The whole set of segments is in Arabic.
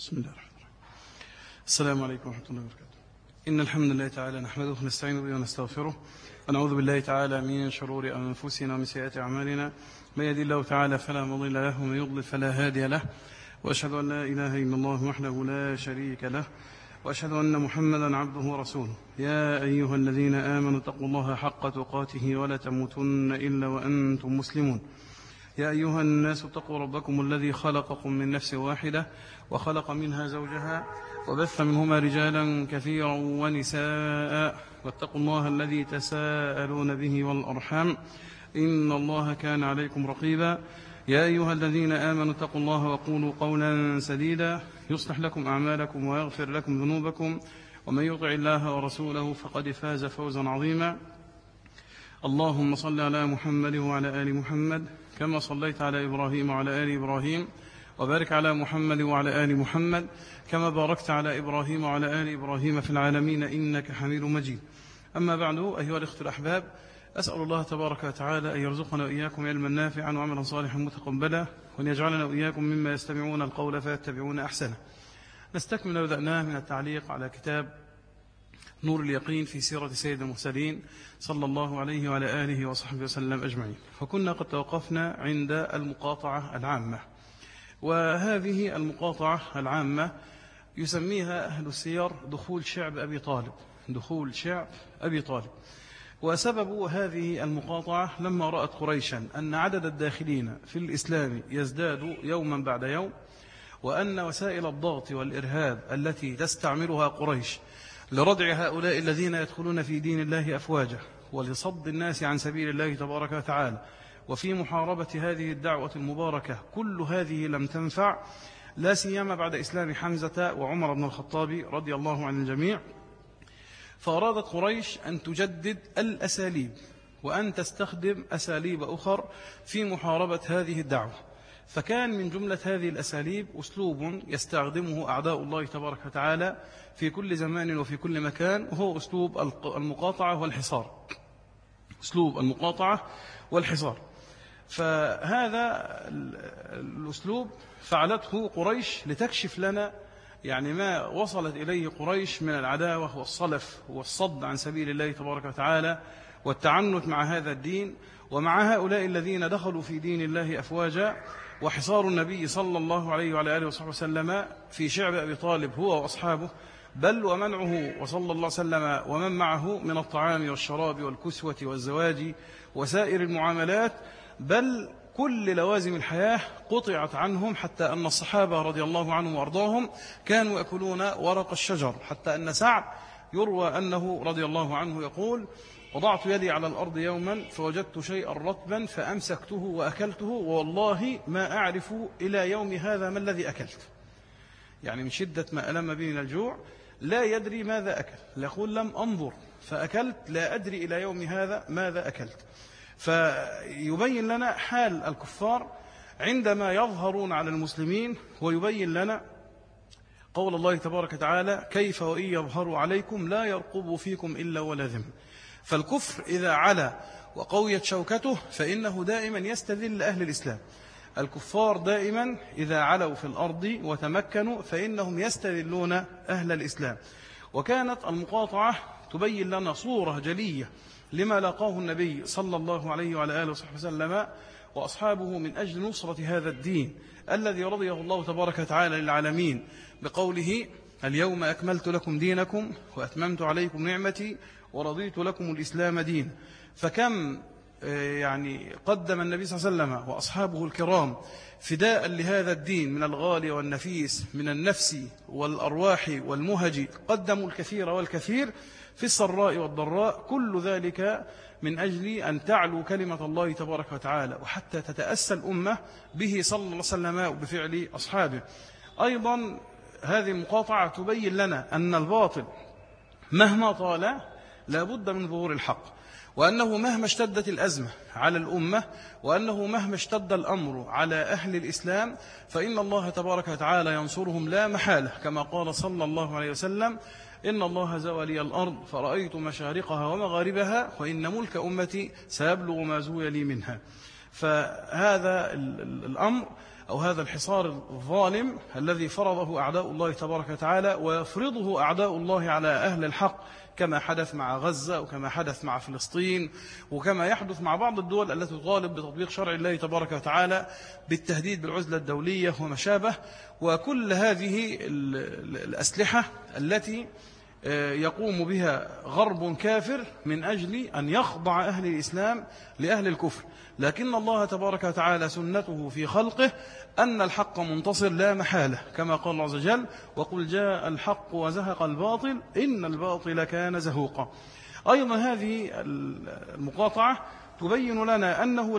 بسم الله الرحمن الرحيم. السلام عليكم ورحمة الله وبركاته. إن الحمد لله تعالى نحمده ونستعين به ونستغفره ونعوذ بالله تعالى من شرور أنفسنا ومن سيئات أعمالنا. من يهد الله تعالى فلا مضل له ومن يضلل فلا هادي له، وأشهد أن لا إله إلا الله وحده لا شريك له، وأشهد أن محمدا عبده ورسوله. يا أيها الذين آمنوا اتقوا الله حق تقاته ولا تموتن إلا وأنتم مسلمون. يا أيها الناس اتقوا ربكم الذي خلقكم من نفس واحدة وخلق منها زوجها وبث منهما رجالا كثيرا ونساء، واتقوا الله الذي تساءلون به والأرحام إن الله كان عليكم رقيبا. يا أيها الذين آمنوا اتقوا الله وقولوا قولا سديدا يصلح لكم أعمالكم ويغفر لكم ذنوبكم، ومن يطع الله ورسوله فقد فاز فوزا عظيما. اللهم صل على محمد وعلى آل محمد كما صليت على إبراهيم وعلى آل إبراهيم، وبارك على محمد وعلى آل محمد كما باركت على إبراهيم وعلى آل إبراهيم في العالمين إنك حميد مجيد. أما بعد، أيها الإخوة الأحباب، أسأل الله تبارك وتعالى أن يرزقنا وإياكم علما نافعا وعملا صالحا متقبلا، وأن يجعلنا وإياكم مما يستمعون القول فيتبعون أحسنه. نستكمل ما بدأناه من التعليق على كتاب نور اليقين في سيرة سيد المرسلين صلى الله عليه وعلى آله وصحبه وسلم أجمعين. فكنا قد توقفنا عند المقاطعة العامة، وهذه المقاطعة العامة يسميها أهل السير دخول شعب أبي طالب، دخول شعب أبي طالب. وسبب هذه المقاطعة لما رأت قريشا أن عدد الداخلين في الإسلام يزداد يوما بعد يوم، وأن وسائل الضغط والإرهاب التي تستعملها قريش لردع هؤلاء الذين يدخلون في دين الله أفواجا ولصد الناس عن سبيل الله تبارك وتعالى وفي محاربة هذه الدعوة المباركة، كل هذه لم تنفع، لا سيما بعد إسلام حمزة وعمر بن الخطاب رضي الله عن الجميع. فأرادت قريش أن تجدد الأساليب وأن تستخدم أساليب أخرى في محاربة هذه الدعوة. فكان من جملة هذه الأساليب أسلوب يستخدمه أعداء الله تبارك وتعالى في كل زمان وفي كل مكان، وهو أسلوب المقاطعة والحصار، أسلوب المقاطعة والحصار. فهذا الأسلوب فعلته قريش لتكشف لنا يعني ما وصلت إليه قريش من العداوة والصلف والصد عن سبيل الله تبارك وتعالى والتعنت مع هذا الدين ومع هؤلاء الذين دخلوا في دين الله أفواجا، وحصار النبي صلى الله عليه وعلى آله وصحبه وسلم في شعب أبي طالب هو وأصحابه، بل ومنعه وصلى الله وسلم ومن معه من الطعام والشراب والكسوة والزواج وسائر المعاملات، بل كل لوازم الحياة قطعت عنهم، حتى أن الصحابة رضي الله عنهم وأرضاهم كانوا يأكلون ورق الشجر، حتى أن سعد يروى أنه رضي الله عنه يقول: وضعت يدي على الأرض يوما فوجدت شيئا رطبا فأمسكته وأكلته، والله ما أعرف إلى يوم هذا ما الذي أكلت. يعني من شدة ما ألم به من الجوع لا يدري ماذا أكل، يقول: لم أنظر فأكلت، لا أدري إلى يوم هذا ماذا أكلت. فيبين لنا حال الكفار عندما يظهرون على المسلمين، ويبين لنا قول الله تبارك وتعالى: كيف وإن يظهروا عليكم لا يرقبوا فيكم إلا ولا ذمة. فالكفر إذا علا وقويت شوكته فإنه دائما يستذل أهل الإسلام. الكفار دائما إذا علوا في الأرض وتمكنوا فإنهم يستذلون أهل الإسلام. وكانت المقاطعة تبين لنا صورة جلية لما لاقاه النبي صلى الله عليه وعلى آله وصحبه وسلم وأصحابه من أجل نصرة هذا الدين الذي رضيه الله تبارك وتعالى للعالمين بقوله: اليوم أكملت لكم دينكم وأتممت عليكم نعمتي ورضيت لكم الإسلام دين. فكم يعني قدم النبي صلى الله عليه وسلم وأصحابه الكرام فداء لهذا الدين من الغالي والنفيس، من النفس والأرواح والمهج، قدموا الكثير والكثير في السراء والضراء، كل ذلك من أجل أن تعلو كلمة الله تبارك وتعالى، وحتى تتأسى الأمة به صلى الله عليه وسلم وبفعل أصحابه. أيضا هذه المقاطعة تبين لنا أن الباطل مهما طال لا بد من ظهور الحق، وأنه مهما اشتدت الأزمة على الأمة، وأنه مهما اشتد الأمر على أهل الإسلام، فإن الله تبارك وتعالى ينصرهم لا محالة، كما قال صلى الله عليه وسلم: إن الله زوى لي الأرض فرأيت مشارقها ومغاربها، وإن ملك أمتي سيبلغ ما زوي لي منها. فهذا الأمر أو هذا الحصار الظالم الذي فرضه أعداء الله تبارك وتعالى ويفرضه أعداء الله على أهل الحق، كما حدث مع غزة وكما حدث مع فلسطين وكما يحدث مع بعض الدول التي تطالب بتطبيق شرع الله تبارك وتعالى بالتهديد بالعزلة الدولية وما شابه. وكل هذه الأسلحة التي يقوم بها غرب كافر من أجل أن يخضع أهل الإسلام لأهل الكفر. لكن الله تبارك وتعالى سنته في خلقه أن الحق منتصر لا محالة، كما قال الله عز وجل: وقل جاء الحق وزهق الباطل إن الباطل كان زهوقا. أيضا هذه المقاطعة تبين لنا أنه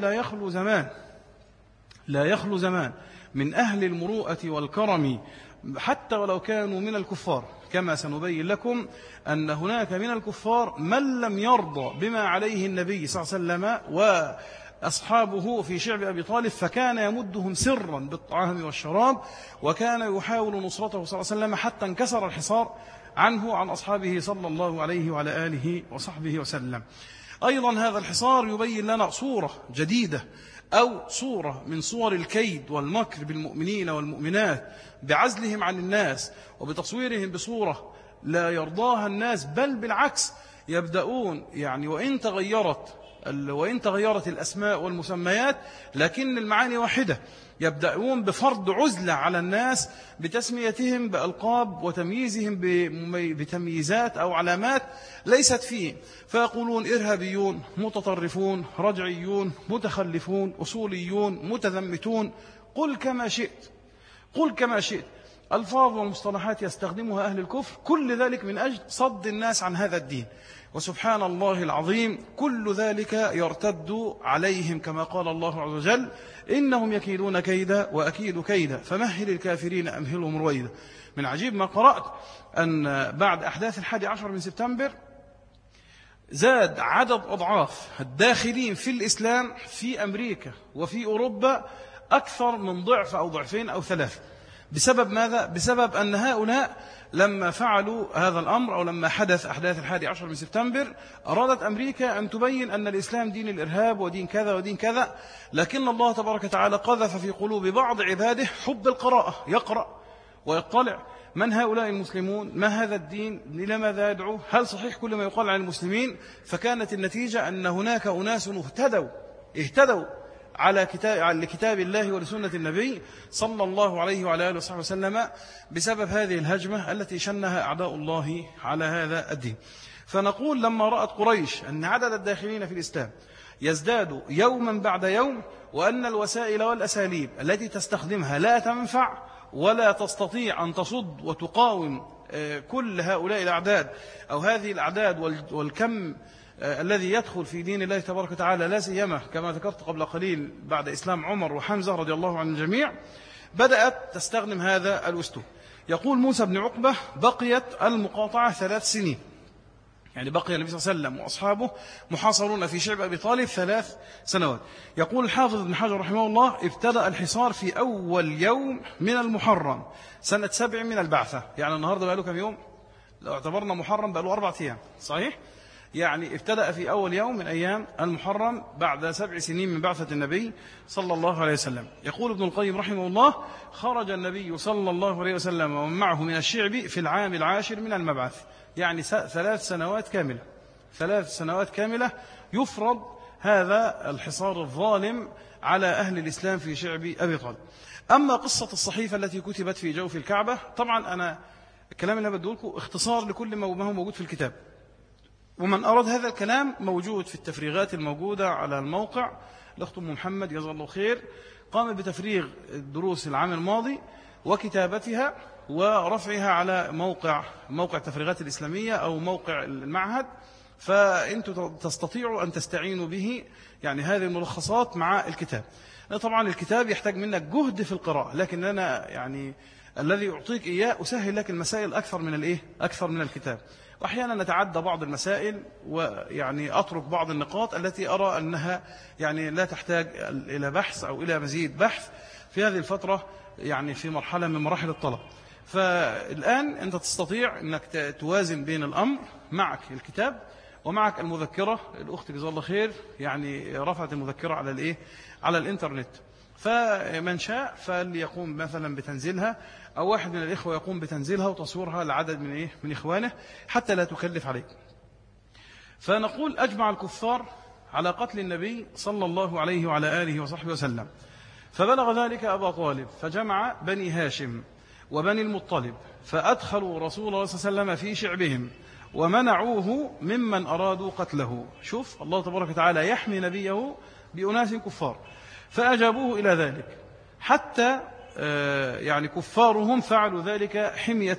لا يخلو زمان من أهل المروءة والكرم حتى ولو كانوا من الكفار، كما سنبين لكم أن هناك من الكفار من لم يرضى بما عليه النبي صلى الله عليه وسلم وأصحابه في شعب أبي طالب، فكان يمدهم سرا بالطعام والشراب، وكان يحاول نصرته صلى الله عليه وسلم حتى انكسر الحصار عنه عن أصحابه صلى الله عليه وعلى آله وصحبه وسلم. أيضا هذا الحصار يبين لنا صورة جديدة أو صورة من صور الكيد والمكر بالمؤمنين والمؤمنات، بعزلهم عن الناس وبتصويرهم بصورة لا يرضاها الناس، بل بالعكس يبدأون وإن تغيرت الأسماء والمسميات لكن المعاني واحدة، يبدأون بفرض عزلة على الناس بتسميتهم بألقاب وتمييزهم بتمييزات أو علامات ليست فيه، فيقولون إرهابيون، متطرفون، رجعيون، متخلفون، أصوليون، متذمتون، قل كما شئت ألفاظ ومصطلحات يستخدمها أهل الكفر، كل ذلك من أجل صد الناس عن هذا الدين. وسبحان الله العظيم كل ذلك يرتد عليهم، كما قال الله عز وجل: إنهم يكيدون كيدا وأكيد كيدا فمهل الكافرين أمهلهم رويدا. من عجيب ما قرأت أن بعد أحداث 11 من سبتمبر زاد عدد أضعاف الداخلين في الإسلام في أمريكا وفي أوروبا أكثر من ضعف أو ضعفين أو ثلاثة. بسبب ماذا؟ بسبب أن هؤلاء لما فعلوا هذا الأمر أو لما حدث أحداث 11 من سبتمبر أرادت أمريكا أن تبين أن الإسلام دين الإرهاب ودين كذا ودين كذا، لكن الله تبارك وتعالى قذف في قلوب بعض عباده حب القراءة، يقرأ ويطلع من هؤلاء المسلمون، ما هذا الدين، إلى ماذا يدعو، هل صحيح كل ما يقال عن المسلمين؟ فكانت النتيجة أن هناك أناس اهتدوا على كتاب الله ولسنة النبي صلى الله عليه وعلى آله وصحبه وسلم بسبب هذه الهجمة التي شنها أعداء الله على هذا الدين. فنقول لما رأت قريش أن عدد الداخلين في الإسلام يزداد يوما بعد يوم، وأن الوسائل والأساليب التي تستخدمها لا تنفع ولا تستطيع أن تصد وتقاوم كل هؤلاء الأعداد أو هذه الأعداد والكم الذي يدخل في دين الله تبارك وتعالى، لا سيما كما ذكرت قبل قليل بعد إسلام عمر وحمزة رضي الله عن الجميع، بدأت تستخدم هذا الأسلوب. يقول موسى بن عقبة: بقيت المقاطعة 3 سنين، يعني بقي النبي صلى الله عليه وسلم وأصحابه محاصرون في شعب أبي طالب 3 سنوات. يقول الحافظ ابن حجر رحمه الله: ابتدأ الحصار في أول يوم من المحرم سنة 7 من البعثة، يعني النهاردة بقى له كم يوم؟ لو اعتبرنا محرم بقى له 4 أيام، صحيح؟ يعني ابتدأ في أول يوم من أيام المحرم بعد 7 سنين من بعثة النبي صلى الله عليه وسلم. يقول ابن القيم رحمه الله: خرج النبي صلى الله عليه وسلم ومن معه من الشعب في العام 10 من المبعث، يعني 3 سنوات كاملة، 3 سنوات كاملة يفرض هذا الحصار الظالم على أهل الإسلام في شعب أبي طالب. أما قصة الصحيفة التي كتبت في جوف الكعبة، طبعا أنا الكلام اللي بدي لكم اختصار لكل ما هو موجود في الكتاب، ومن أراد هذا الكلام موجود في التفريغات الموجودة على الموقع. الأخت أم محمد جزاه الله خير قام بتفريغ الدروس العام الماضي وكتابتها ورفعها على موقع التفريغات الإسلامية أو موقع المعهد، فأنتم تستطيعوا أن تستعينوا به، يعني هذه الملخصات مع الكتاب. طبعا الكتاب يحتاج منك جهد في القراءة، لكن أنا يعني الذي أعطيك إياه أسهل لك المسائل أكثر من الكتاب. وأحيانا نتعدى بعض المسائل ويعني أترك بعض النقاط التي أرى أنها يعني لا تحتاج إلى بحث أو إلى مزيد بحث في هذه الفترة، يعني في مرحلة من مراحل الطلب. فالآن أنت تستطيع أنك توازن بين الأمر معك الكتاب ومعك المذكرة، الأخت جزاه الله خير يعني رفعت المذكرة على الإنترنت، فمن شاء فليقوم مثلا بتنزيلها، أو واحد من الإخوة يقوم بتنزيلها وتصويرها لعدد من إخوانه حتى لا تكلف عليك. فنقول أجمع الكفار على قتل النبي صلى الله عليه وعلى آله وصحبه وسلم، فبلغ ذلك أبا طالب فجمع بني هاشم وبني المطلب فأدخلوا رسول الله صلى الله عليه وسلم في شعبهم ومنعوه ممن أرادوا قتله. شوف الله تبارك وتعالى يحمي نبيه بأناس كفار، فأجابوه إلى ذلك حتى يعني كفارهم فعلوا ذلك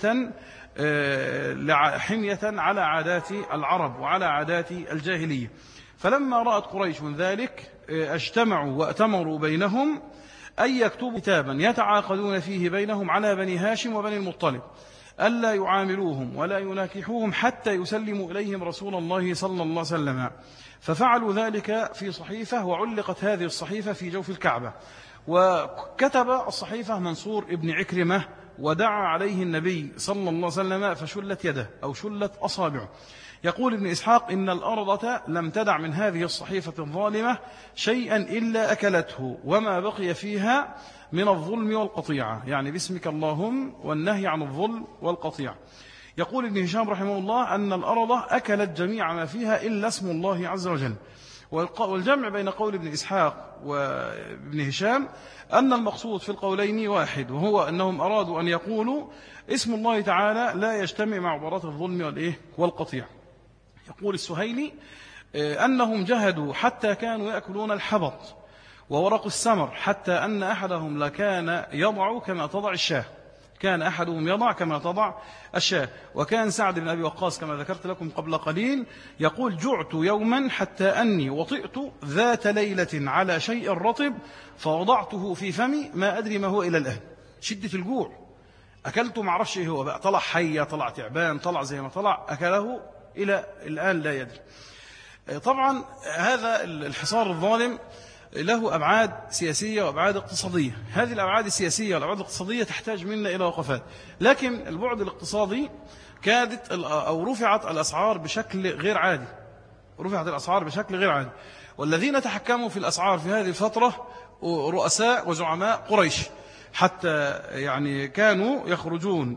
حمية على عادات العرب وعلى عادات الجاهلية. فلما رأت قريش من ذلك اجتمعوا وأتمروا بينهم أن يكتبوا كتابا يتعاقدون فيه بينهم على بني هاشم وبني المطلب ألا يعاملوهم ولا يناكحوهم حتى يسلموا إليهم رسول الله صلى الله عليه وسلم. ففعلوا ذلك في صحيفة، وعلقت هذه الصحيفة في جوف الكعبة، وكتب الصحيفة منصور ابن عكرمة ودعا عليه النبي صلى الله عليه وسلم فشلت يده أو شلت أصابعه. يقول ابن إسحاق إن الأرض لم تدع من هذه الصحيفة الظالمة شيئا إلا أكلته وما بقي فيها من الظلم والقطيعة، يعني باسمك اللهم والنهي عن الظلم والقطيعة. يقول ابن هشام رحمه الله أن الأرض أكلت جميع ما فيها إلا اسم الله عز وجل. والجمع بين قول ابن إسحاق وابن هشام أن المقصود في القولين واحد، وهو أنهم أرادوا أن يقولوا اسم الله تعالى لا يجتمع مع عبارات الظلم والقطيع. يقول السهيلي أنهم جهدوا حتى كانوا يأكلون الحبط وورق السمر، حتى أن أحدهم لكان يضع كما تضع الشاه، كان أحدهم يضع كما تضع الشاه. وكان سعد بن أبي وقاص كما ذكرت لكم قبل قليل يقول جعت يوما حتى أني وطئت ذات ليلة على شيء رطب فوضعته في فمي ما أدري ما هو إلى الآن. شدة الجوع أكلته معرفش إيه هو بقى، طلع حية طلع تعبان طلع زي ما طلع، أكله إلى الآن لا يدري. طبعا هذا الحصار الظالم له أبعاد سياسية وأبعاد اقتصادية. هذه الأبعاد السياسية والأبعاد الاقتصادية تحتاج منا إلى وقفات، لكن البعد الاقتصادي كادت أو رفعت الأسعار بشكل غير عادي، رفعت الأسعار بشكل غير عادي. والذين تحكموا في الأسعار في هذه الفترة رؤساء وزعماء قريش، حتى يعني كانوا يخرجون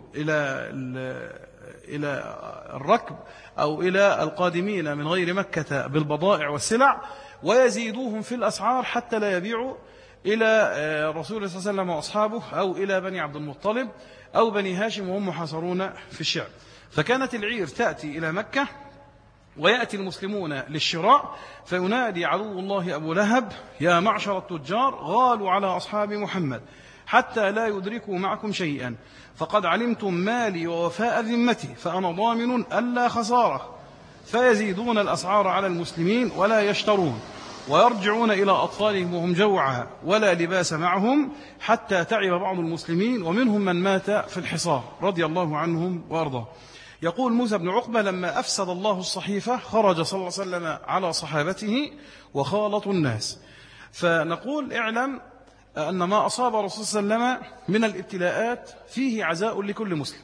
إلى الركب أو إلى القادمين من غير مكة بالبضائع والسلع ويزيدوهم في الأسعار حتى لا يبيعوا إلى رسول الله صلى الله عليه وسلم وأصحابه أو إلى بني عبد المطلب أو بني هاشم وهم محاصرون في الشعب. فكانت العير تأتي إلى مكة ويأتي المسلمون للشراء، فينادي عدو الله أبو لهب يا معشر التجار غالوا على أصحاب محمد حتى لا يدركوا معكم شيئا، فقد علمتم مالي ووفاء ذمتي فأنا ضامن ألا خسارة. فيزيدون الأسعار على المسلمين ولا يشترون، ويرجعون إلى أطفالهم وهم جوعى ولا لباس معهم، حتى تعب بعض المسلمين ومنهم من مات في الحصار رضي الله عنهم وأرضاه. يقول موسى بن عقبة لما أفسد الله الصحيفة خرج صلى الله عليه وسلم على صحابته وخالطوا الناس. فنقول اعلم أن ما أصاب رسول صلى الله عليه وسلم من الابتلاءات فيه عزاء لكل مسلم،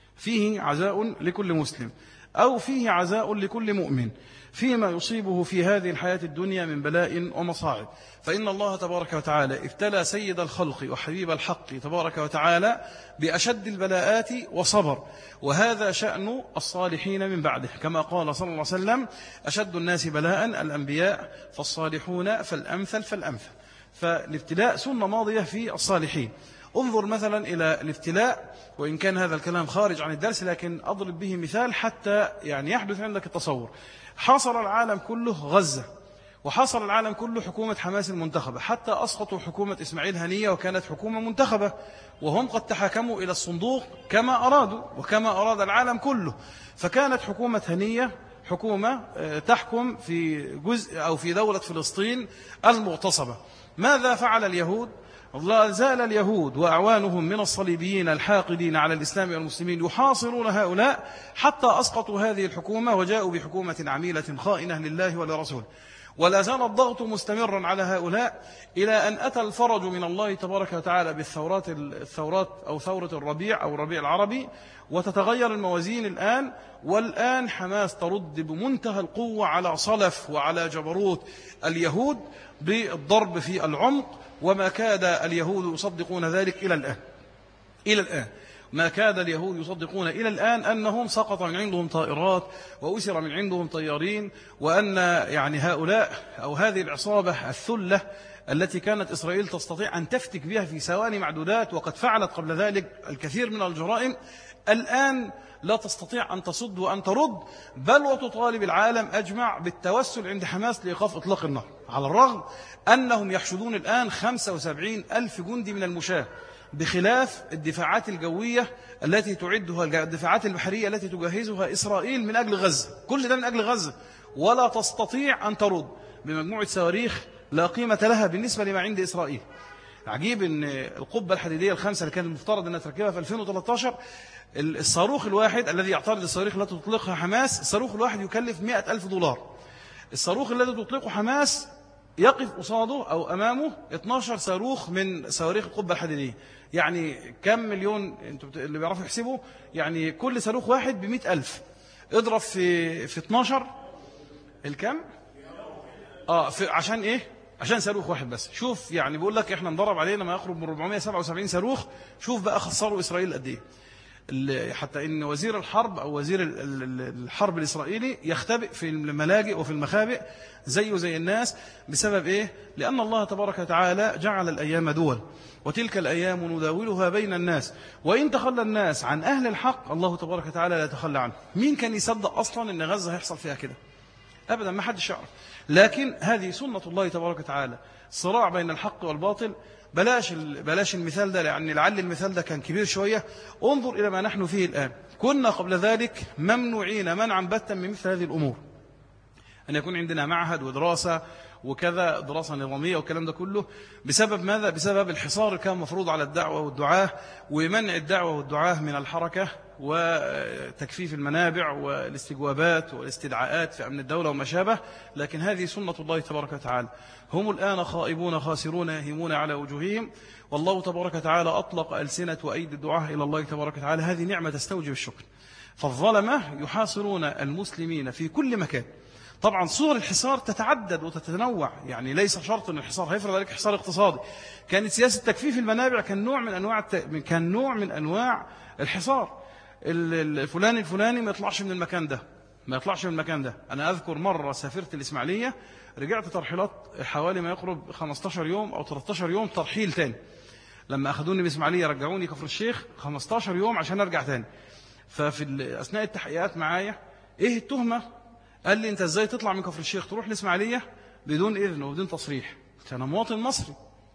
فيه عزاء لكل مسلم أو فيه عزاء لكل مؤمن فيما يصيبه في هذه الحياة الدنيا من بلاء ومصاعب. فإن الله تبارك وتعالى ابتلى سيد الخلق وحبيب الحق تبارك وتعالى بأشد البلاءات وصبر، وهذا شأن الصالحين من بعده، كما قال صلى الله عليه وسلم أشد الناس بلاء الأنبياء فالصالحون فالأمثل فالأمثل. فالابتلاء سنة ماضية في الصالحين. انظر مثلا إلى الابتلاء، وإن كان هذا الكلام خارج عن الدرس لكن أضرب به مثال حتى يعني يحدث عندك التصور. حاصر العالم كله غزة، وحاصر العالم كله حكومة حماس المنتخبة، حتى أسقطوا حكومة إسماعيل هنية وكانت حكومة منتخبة، وهم قد تحاكموا إلى الصندوق كما أرادوا وكما أراد العالم كله. فكانت حكومة هنية حكومة تحكم في جزء أو في دولة فلسطين المغتصبة. ماذا فعل اليهود؟ لا زال اليهود وأعوانهم من الصليبيين الحاقدين على الإسلام والمسلمين يحاصرون هؤلاء حتى أسقطوا هذه الحكومة وجاءوا بحكومة عميلة خائنة لله ولرسوله. ولا زال الضغط مستمرا على هؤلاء إلى أن أتى الفرج من الله تبارك وتعالى بالثورات أو ثورة الربيع أو الربيع العربي، وتتغير الموازين الآن. والآن حماس ترد بمنتهى القوة على صلف وعلى جبروت اليهود بالضرب في العمق، وما كاد اليهود يصدقون ذلك إلى الآن ما كاد اليهود يصدقون إلى الآن أنهم سقط من عندهم طائرات وأسر من عندهم طيارين، وأن يعني هؤلاء أو هذه العصابة الثلة التي كانت إسرائيل تستطيع أن تفتك بها في ثواني معدودات، وقد فعلت قبل ذلك الكثير من الجرائم، الآن لا تستطيع أن تصد وأن ترد، بل وتطالب العالم أجمع بالتوسل عند حماس لإيقاف إطلاق النار، على الرغم أنهم يحشدون الآن 75,000 جندي من المشاة، بخلاف الدفاعات الجوية التي تعدها، الدفاعات البحرية التي تجهزها إسرائيل من أجل غزة. كل ده من أجل غزة، ولا تستطيع أن ترد بمجموعة صواريخ لا قيمة لها بالنسبة لما عند إسرائيل. عجيب أن القبة الحديدية الخامسة اللي كان المفترض أنها تركبها في 2013، الصاروخ الواحد الذي يعترض الصواريخ التي تطلقها حماس، الصاروخ الواحد يكلف $100,000. الصاروخ الذي تطلقه حماس يقف قصاده أو أمامه 12 صاروخ من صواريخ القبة الحديدية. يعني كم مليون انتوا اللي بيعرفوا يحسبوا؟ يعني كل صاروخ واحد ب100,000، اضرب في 12 الكم؟ عشان ايه؟ عشان صاروخ واحد بس. شوف يعني بيقول لك احنا نضرب علينا ما يقرب من 477 صاروخ. شوف بقى خسروا إسرائيل قد ايه، حتى ان وزير الحرب او وزير الحرب الإسرائيلي يختبئ في الملاجئ وفي المخابئ زيه زي الناس. بسبب ايه؟ لأن الله تبارك وتعالى جعل الأيام دول، وتلك الأيام نداولها بين الناس، وإن تخلى الناس عن أهل الحق الله تبارك وتعالى لا يتخلى عنه. مين كان يصدق أصلا أن غزة هيحصل فيها كده؟ أبدا، ما حدش يعرف. لكن هذه سنة الله تبارك وتعالى، صراع بين الحق والباطل. بلاش المثال ده، لأن لعل المثال ده كان كبير شوية. انظر إلى ما نحن فيه الآن. كنا قبل ذلك ممنوعين منعا باتا من مثل هذه الأمور، أن يكون عندنا معهد ودراسة وكذا، دراسة نظامية والكلام ده كله. بسبب ماذا؟ بسبب الحصار اللي كان مفروض على الدعوة والدعاة، ومنع الدعوة والدعاة من الحركة، وتكفيف المنابع والاستجوابات والاستدعاءات في أمن الدولة وما شابه. لكن هذه سنة الله تبارك وتعالى. هم الآن خائبون خاسرون يهيمون على وجوههم، والله تبارك وتعالى أطلق ألسنة وأيدي الدعاة إلى الله تبارك وتعالى. هذه نعمة تستوجب الشكر. فالظلمة يحاصرون المسلمين في كل مكان. طبعا صور الحصار تتعدد وتتنوع، يعني ليس شرط أن الحصار هيفرض عليك حصار اقتصادي. كانت سياسة تكفيف المنابع كان نوع من أنواع الحصار. الفلاني ما يطلعش من المكان ده. أنا أذكر مرة سافرت الإسماعيلية، رجعت ترحيلات حوالي ما يقرب 15 يوم أو 13 يوم ترحيل تاني. لما أخذوني بإسماعيلية رجعوني كفر الشيخ 15 يوم عشان أرجع تاني. ففي أثناء التحقيقات معايا إيه التهمة؟ قال لي أنت إزاي تطلع من كفر الشيخ تروح الإسماعيلية بدون إذن وبدون تصريح؟ أنا مواطن مصري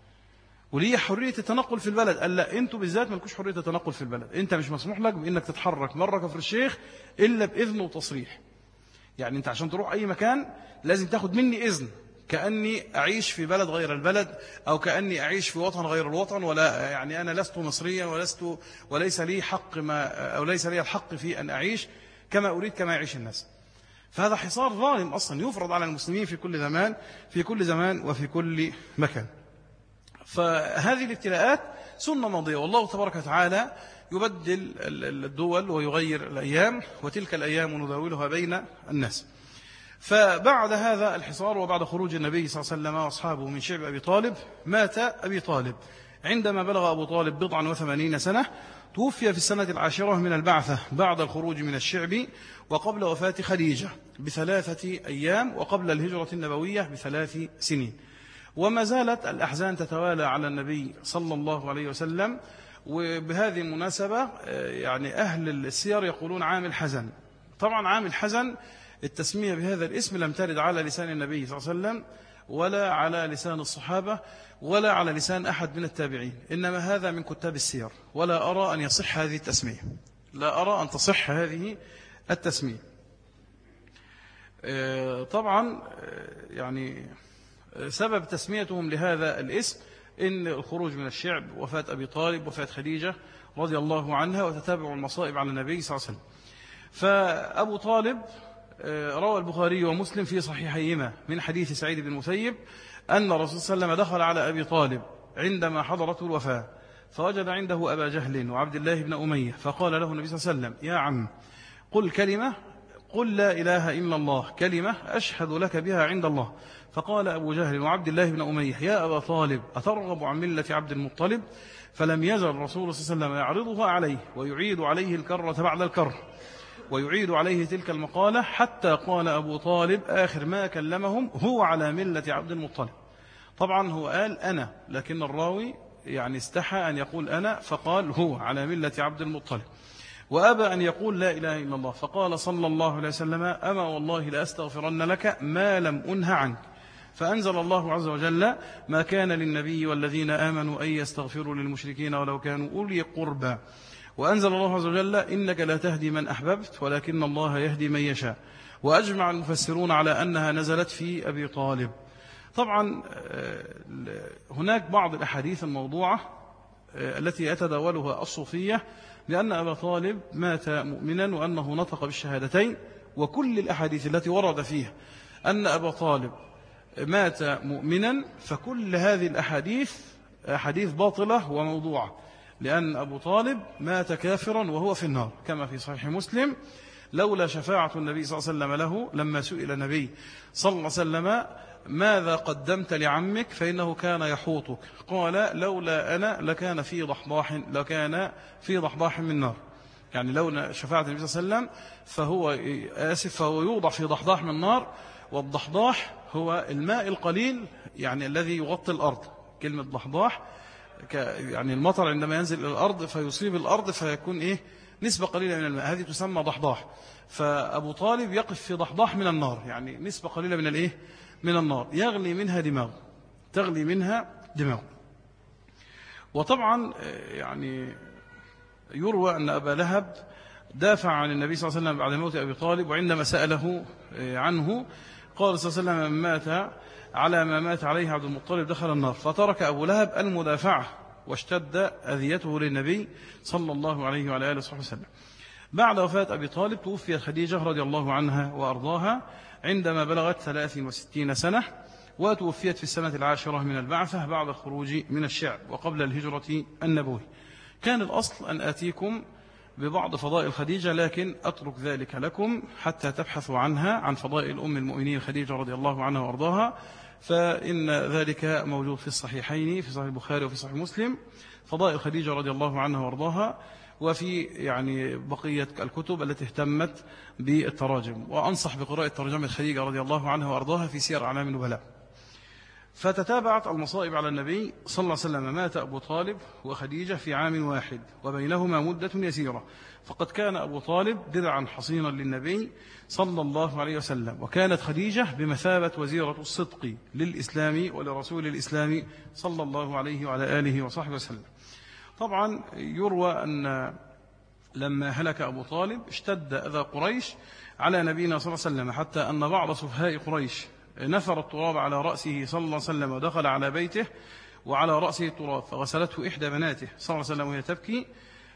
وليه حرية التنقل في البلد. قال لا، أنتوا بالذات مالكوش حرية التنقل في البلد، أنت مش مسموح لك بأنك تتحرك مرة كفر الشيخ إلا بإذن وتصريح. يعني أنت عشان تروح أي مكان لازم تاخد مني إذن، كأني أعيش في بلد غير البلد، أو كأني أعيش في وطن غير الوطن. ولا يعني أنا لست مصريا وليس لي حق ليس لي الحق في أن أعيش كما أريد كما يعيش الناس. فهذا حصار ظالم أصلا يفرض على المسلمين في كل زمان وفي كل مكان. فهذه الابتلاءات سنة ماضية، والله تبارك وتعالى يبدل الدول ويغير الأيام، وتلك الأيام نداولها بين الناس. فبعد هذا الحصار وبعد خروج النبي صلى الله عليه وسلم وأصحابه من شعب أبي طالب، مات أبي طالب. عندما بلغ أبو طالب 89 سنة توفي في السنة 10 من البعثة بعد الخروج من الشعب، وقبل وفاة خديجة ب3 أيام، وقبل الهجرة النبوية ب3 سنين. وما زالت الأحزان تتوالى على النبي صلى الله عليه وسلم. وبهذه المناسبة يعني أهل السير يقولون عام الحزن. طبعا عام الحزن التسمية بهذا الاسم لم ترد على لسان النبي صلى الله عليه وسلم، ولا على لسان الصحابة، ولا على لسان أحد من التابعين، إنما هذا من كتاب السير. ولا أرى أن يصح هذه التسمية، لا أرى أن تصح هذه التسمية. طبعا يعني سبب تسميتهم لهذا الاسم إن الخروج من الشعب، وفاة أبي طالب، وفاة خديجة رضي الله عنها، وتتابع المصائب على النبي صلى الله عليه وسلم. فأبو طالب روى البخاري ومسلم في صحيحيهما من حديث سعيد بن المسيب أن الرسول صلى الله عليه وسلم دخل على أبي طالب عندما حضرته الوفاة، فوجد عنده أبا جهل وعبد الله بن أمية، فقال له النبي صلى الله عليه وسلم: يا عم، قل كلمة، قل لا إله إلا الله، كلمة أشهد لك بها عند الله. فقال أبو جهل وعبد الله بن أمية: يا أبا طالب، أترغب عن ملة عبد المطلب؟ فلم يزل الرسول صلى الله عليه وسلم يعرضها عليه ويعيد عليه الكرة بعد الكرة، ويعيد عليه تلك المقالة، حتى قال أبو طالب آخر ما كلمهم: هو على ملة عبد المطلب. طبعا هو قال أنا، لكن الراوي يعني استحى أن يقول أنا، فقال هو على ملة عبد المطلب، وأبى أن يقول لا إله إلا الله. فقال صلى الله عليه وسلم: أما والله لأستغفرن لك ما لم أنه عنك. فأنزل الله عز وجل: ما كان للنبي والذين آمنوا أن يستغفروا للمشركين ولو كانوا أولي قربى. وأنزل الله عز وجل: إنك لا تهدي من أحببت ولكن الله يهدي من يشاء. وأجمع المفسرون على أنها نزلت في أبي طالب. طبعا هناك بعض الأحاديث الموضوعة التي يتداولها الصوفية لأن أبا طالب مات مؤمنا وأنه نطق بالشهادتين، وكل الأحاديث التي ورد فيها أن أبا طالب مات مؤمنا، فكل هذه الأحاديث أحاديث باطلة وموضوعة، لأن أبو طالب مات كافرا وهو في النار، كما في صحيح مسلم: لولا شفاعة النبي صلى الله عليه وسلم له لما سئل النبي صلى الله عليه وسلم: ماذا قدمت لعمك فإنه كان يحوطك؟ قال: لولا أنا لكان في ضحضاح من نار. يعني لولا شفاعة النبي صلى الله عليه وسلم فهو يوضع في ضحضاح من نار. والضحضاح هو الماء القليل يعني الذي يغطي الأرض. كلمة ضحضاح يعني المطر عندما ينزل إلى الأرض فيصيب الأرض فيكون نسبة قليلة من الماء، هذه تسمى ضحضاح. فأبو طالب يقف في ضحضاح من النار، يعني نسبة قليلة من النار تغلي منها دماغه. وطبعا يعني يروى أن أبا لهب دافع عن النبي صلى الله عليه وسلم بعد موت أبي طالب، وعندما سأله عنه قال صلى الله عليه وسلم: من مات على ما مات عليه عبد المطلب دخل النار. فترك أبو لهب المدافعة واشتد أذيته للنبي صلى الله عليه وعلى آله وصحبه وسلم. بعد وفاة أبي طالب توفيت خديجة رضي الله عنها وأرضاها عندما بلغت 63 سنة، وتوفيت في السنة 10 من البعثة بعد الخروج من الشعب وقبل الهجرة النبوي. كان الأصل أن آتيكم ببعض فضائل خديجة، لكن أترك ذلك لكم حتى تبحثوا عنها، عن فضائل أم المؤمنين خديجة رضي الله عنها وأرضاها، فإن ذلك موجود في الصحيحين، في صحيح البخاري وفي صحيح مسلم، فضائل خديجة رضي الله عنها وأرضاها، وفي يعني بقية الكتب التي اهتمت بالتراجم. وأنصح بقراءة ترجمة خديجة رضي الله عنها وأرضاها في سير أعلام النبلاء. فتتابعت المصائب على النبي صلى الله عليه وسلم. مات أبو طالب وخديجة في عام واحد وبينهما مدة يسيرة، فقد كان أبو طالب درعا حصينا للنبي صلى الله عليه وسلم، وكانت خديجة بمثابة وزيرة الصدق للإسلام ولرسول الإسلام صلى الله عليه وعلى آله وصحبه وسلم. طبعا يروى أن لما هلك أبو طالب اشتد أذى قريش على نبينا صلى الله عليه وسلم، حتى أن بعض سفهاء قريش نفر التراب على رأسه صلى الله عليه وسلم ودخل على بيته وعلى رأسه التراب، فغسلته إحدى بناته صلى الله عليه وسلم وهي تبكي.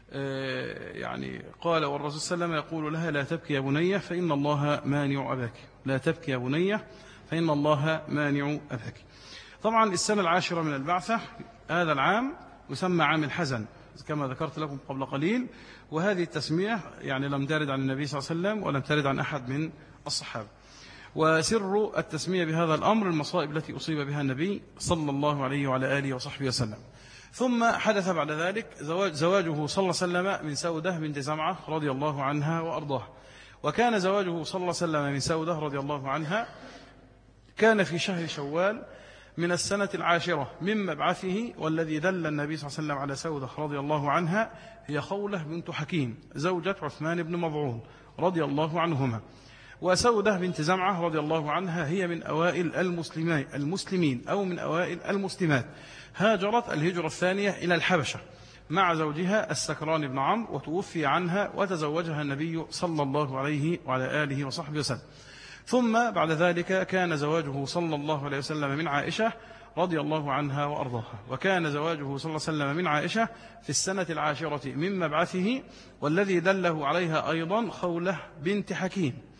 يعني قال والرسول صلى الله عليه وسلم يقول لها: لا تبكي يا بنية فإن الله مانع أباك، لا تبكي يا بنية فإن الله مانع أباك. طبعا السنة 10 من البعثة، هذا العام يسمى عام الحزن كما ذكرت لكم قبل قليل، وهذه التسمية يعني لم ترد عن النبي صلى الله عليه وسلم ولم ترد عن أحد من الصحابة. وسر التسمية بهذا الأمر المصائب التي أصيب بها النبي صلى الله عليه وعلى آله وصحبه وسلم. ثم حدث بعد ذلك زواجه صلى الله عليه وسلم من سودة بنت زمعة رضي الله عنها وأرضاها. وكان زواجه صلى الله عليه وسلم من سودة رضي الله عنها كان في شهر شوال من السنة 10 من مبعثه، والذي دل النبي صلى الله عليه وسلم على سودة رضي الله عنها هي خولة بنت حكيم زوجة عثمان بن مظعون رضي الله عنهما. وسودة بنت زمعة رضي الله عنها هي من أوائل المسلمين أو من أوائل المسلمات، هاجرت الهجرة الثانية إلى الحبشة مع زوجها السكران بن عمرو، وتوفي عنها وتزوجها النبي صلى الله عليه وعلى آله وصحبه وسلم. ثم بعد ذلك كان زواجه صلى الله عليه وسلم من عائشة رضي الله عنها وأرضاها. وكان زواجه صلى الله عليه وسلم من عائشة في السنة 10 من مبعثه، والذي دله عليها أيضا خولة بنت حكيم.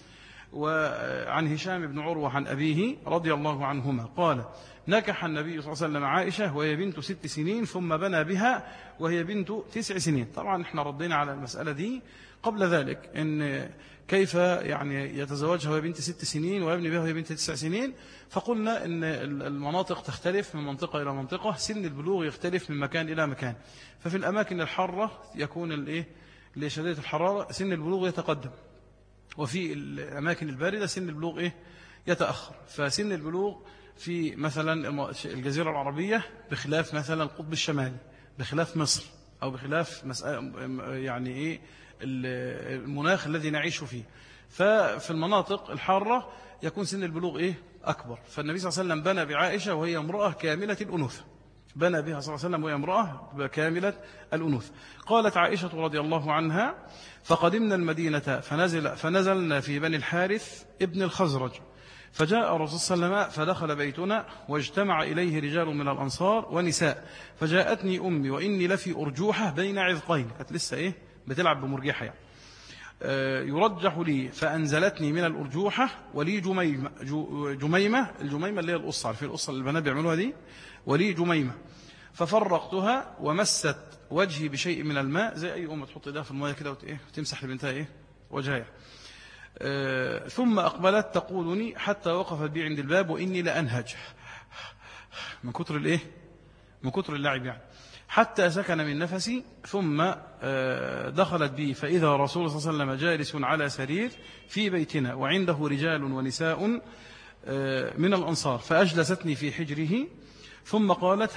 وعن هشام بن عروة عن أبيه رضي الله عنهما قال نكح النبي صلى الله عليه وسلم عائشة وهي بنت 6 سنين ثم بنى بها وهي بنت 9 سنين. طبعا احنا ردينا على المسألة دي قبل ذلك، ان كيف يعني يتزوجها وهي بنت 6 سنين ويبني بها وهي بنت 9 سنين. فقلنا ان المناطق تختلف من منطقة إلى منطقة، سن البلوغ يختلف من مكان إلى مكان. ففي الأماكن الحارة يكون لشديدة الحرارة سن البلوغ يتقدم، وفي الأماكن الباردة سن البلوغ يتأخر. فسن البلوغ في مثلا الجزيرة العربية بخلاف مثلا القطب الشمالي، بخلاف مصر، أو بخلاف يعني المناخ الذي نعيش فيه. ففي المناطق الحارة يكون سن البلوغ أكبر. فالنبي صلى الله عليه وسلم بنى بعائشة وهي امرأة كاملة الأنوثة، بنى بها صلى الله عليه وسلم وهي امرأة كاملة الأنوثة. قالت عائشة رضي الله عنها فقدمنا المدينة فنزلنا في بني الحارث ابن الخزرج، فجاء الرسول صلى الله عليه وسلم فدخل بيتنا واجتمع إليه رجال من الأنصار ونساء، فجاءتني أمي وإني لفي أرجوحة بين عذقين، كانت لسه بتلعب بمرجحة يعني. يرجح لي فأنزلتني من الأرجوحة ولي جميمة الجميمة اللي هي القصة، عارفين القصة اللي البنات بيعملوها دي، ولي جميمة، ففرقتها ومست وجهي بشيء من الماء، زي أي أم تحط إيدها في الماء كده وتمسح لبنتها وجهها. ثم أقبلت تقودني حتى وقفت بي عند الباب وإني لأنهج من كتر اللعب يعني، حتى سكن من نفسي. ثم دخلت بي فإذا رسول الله صلى الله عليه وسلم جالس على سرير في بيتنا وعنده رجال ونساء من الأنصار، فأجلستني في حجره ثم قالت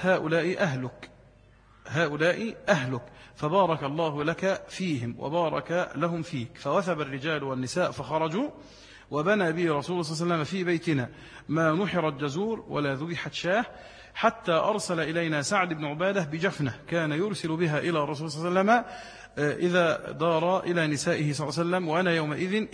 هؤلاء أهلك فبارك الله لك فيهم وبارك لهم فيك. فوثب الرجال والنساء فخرجوا، وبنى بي رسول الله صلى الله عليه وسلم في بيتنا ما نحر الجزور ولا ذبحت شاه، حتى أرسل إلينا سعد بن عبادة بجفنة كان يرسل بها إلى الرسول صلى الله عليه وسلم إذا دار إلى نسائه صلى الله عليه وسلم، وأنا يومئذ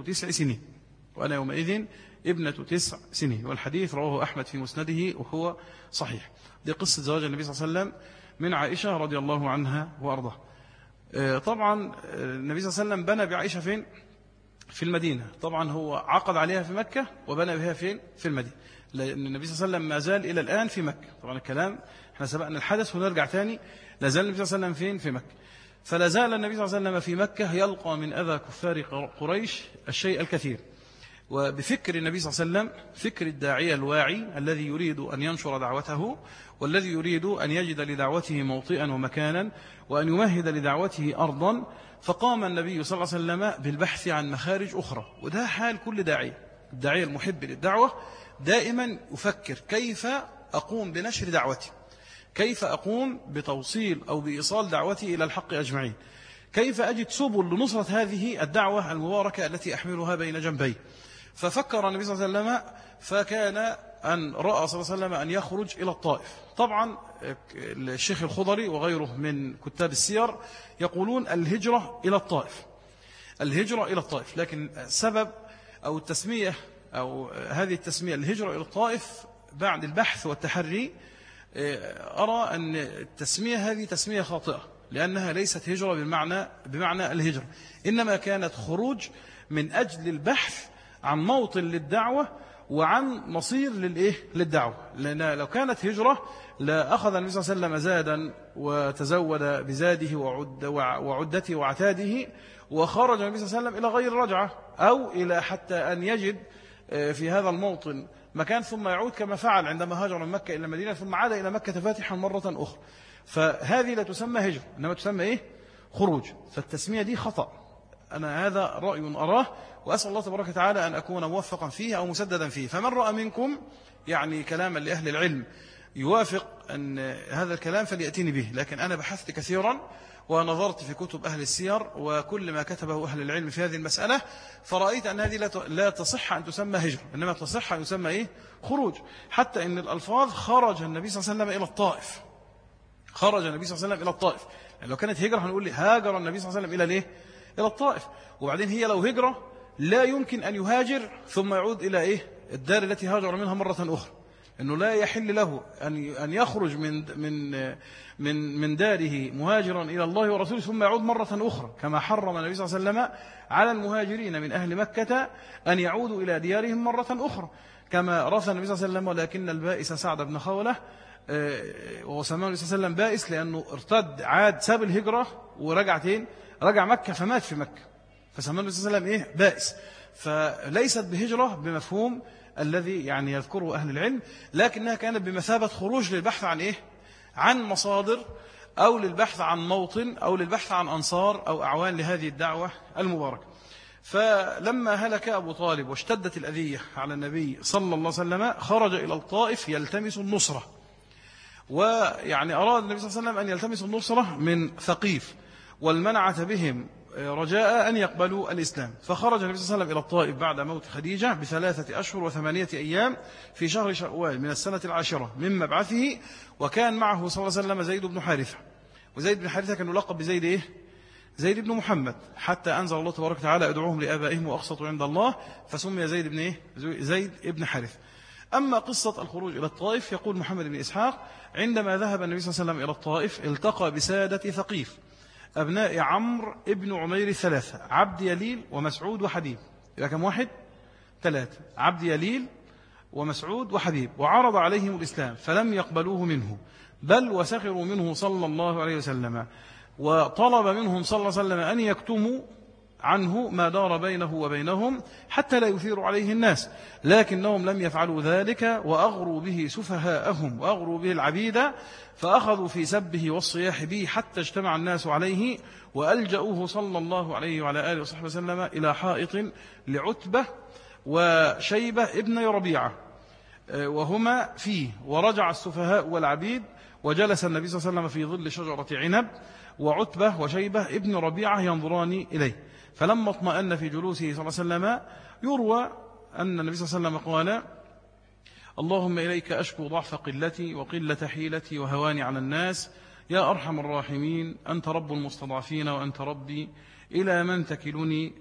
ابنة 9 سنين. والحديث رواه أحمد في مسنده وهو صحيح. دي قصة زواج النبي صلى الله عليه وسلم من عائشة رضي الله عنها وأرضاها. طبعا النبي صلى الله عليه وسلم بنى بعائشة فين؟ في المدينة. طبعا هو عقد عليها في مكة وبنى بها فين؟ في المدينة، لأن النبي صلى الله عليه وسلم ما زال إلى الآن في مكة. طبعا الكلام احنا سبقنا الحدث ونرجع تاني، لا زال النبي صلى الله عليه وسلم فين؟ في مكة. فلا زال النبي صلى الله عليه وسلم في مكة يلقى من أذى كفار قريش الشيء الكثير. وبفكر النبي صلى الله عليه وسلم فكر الداعية الواعي الذي يريد أن ينشر دعوته، والذي يريد أن يجد لدعوته موطئا ومكانا وأن يمهد لدعوته أرضا. فقام النبي صلى الله عليه وسلم بالبحث عن مخارج أخرى، وده حال كل داعية. الداعية المحب للدعوة دائما يفكر كيف أقوم بنشر دعوتي، كيف أقوم بتوصيل أو بإيصال دعوتي إلى الحق أجمعين، كيف أجد سبل لنصرة هذه الدعوة المباركة التي أحملها بين جنبي. ففكر النبي صلى الله عليه وسلم فكان أن رأى صلى الله عليه وسلم أن يخرج إلى الطائف. طبعا الشيخ الخضري وغيره من كتاب السير يقولون الهجرة إلى الطائف، لكن سبب أو التسمية أو هذه التسمية الهجرة إلى الطائف بعد البحث والتحري أرى أن التسمية هذه تسمية خاطئة، لأنها ليست هجرة بمعنى الهجرة، إنما كانت خروج من أجل البحث عن موطن للدعوة وعن مصير للدعوة. لأن لو كانت هجرة لا أخذ النبي صلى الله عليه وسلم زادا وتزود بزاده وعدته وعتاده وخرج النبي صلى الله عليه وسلم إلى غير رجعة، أو إلى حتى أن يجد في هذا الموطن مكان ثم يعود، كما فعل عندما هاجر من مكة إلى المدينة ثم عاد إلى مكة فاتحا مرة أخرى. فهذه لا تسمى هجرة، إنما تسمى خروج. فالتسمية دي خطأ. أنا هذا رأي أراه، وأسأل الله تبارك وتعالى أن أكون موفقا فيه أو مسددا فيه. فمن رأى منكم يعني كلاما لأهل العلم يوافق أن هذا الكلام فليأتيني به. لكن أنا بحثت كثيرا ونظرت في كتب أهل السير وكل ما كتبه أهل العلم في هذه المسألة، فرأيت أن هذه لا تصح أن تسمى هجرة، إنما تصح أن يسمى خروج. حتى إن الألفاظ خرج النبي صلى الله عليه وسلم إلى الطائف، خرج النبي صلى الله عليه وسلم إلى الطائف. يعني لو كانت هجرة هنقول هاجر النبي صلى الله عليه وسلم إلى الطائف. وبعدين هي لو هجرة لا يمكن أن يهاجر ثم يعود إلى الدار التي هاجر منها مرة أخرى، أنه لا يحل له أن يخرج من داره مهاجرا إلى الله ورسوله ثم يعود مرة أخرى، كما حرم النبي صلى الله عليه وسلم على المهاجرين من أهل مكة أن يعودوا إلى ديارهم مرة أخرى، كما رثى النبي صلى الله عليه وسلم ولكن البائس سعد بن خولة، وسماه النبي صلى الله عليه وسلم بائس لأنه ارتد، عاد ساب الهجرة ورجعتين، رجع مكة فمات في مكة، فسماه النبي صلى الله عليه وسلم بائس. فليست بهجرة بمفهوم الذي يعني يذكره أهل العلم، لكنها كانت بمثابة خروج للبحث عن عن مصادر، أو للبحث عن موطن، أو للبحث عن أنصار أو أعوان لهذه الدعوة المباركة. فلما هلك أبو طالب واشتدت الأذية على النبي صلى الله عليه وسلم خرج إلى الطائف يلتمس النصرة، ويعني أراد النبي صلى الله عليه وسلم أن يلتمس النصرة من ثقيف والمنعة بهم رجاء أن يقبلوا الإسلام. فخرج النبي صلى الله عليه وسلم إلى الطائف بعد موت خديجة ب3 أشهر و8 أيام في شهر شوال من السنة 10 من مبعثه، وكان معه صلى الله عليه وسلم زيد بن حارثة، وزيد بن حارثة كان يلقب بزيد زيد بن محمد، حتى أنزل الله تبارك وتعالى ادعوهم لآبائهم وأقسطوا عند الله، فسمي زيد بن زيد بن حارثة. أما قصة الخروج إلى الطائف، يقول محمد بن إسحاق: عندما ذهب النبي صلى الله عليه وسلم إلى الطائف التقى بسادة ثقيف أبناء عمرو ابن عمير 3، عبد يليل ومسعود وحبيب. يبقى كم واحد؟ 3، عبد يليل ومسعود وحبيب، وعرض عليهم الإسلام فلم يقبلوه منه، بل وسخروا منه صلى الله عليه وسلم، وطلب منهم صلى الله عليه وسلم أن يكتموا عنه ما دار بينه وبينهم حتى لا يثيروا عليه الناس، لكنهم لم يفعلوا ذلك، وأغروا به سفهاءهم وأغروا به العبيد، فأخذوا في سبه والصياح به حتى اجتمع الناس عليه، وألجأوه صلى الله عليه وعلى آله وصحبه وسلم إلى حائط لعتبة وشيبة ابن ربيعة وهما فيه، ورجع السفهاء والعبيد، وجلس النبي صلى الله عليه وسلم في ظل شجرة عنب، وعتبة وشيبة ابن ربيعة ينظران إليه. فلما اطمأن في جلوسه صلى الله عليه وسلم، يروى أن النبي صلى الله عليه وسلم قال: اللهم إليك أشكو ضعف قلتي وقلة حيلتي وهواني على الناس، يا أرحم الراحمين، أنت رب المستضعفين وأنت ربي، إلى من تكلني؟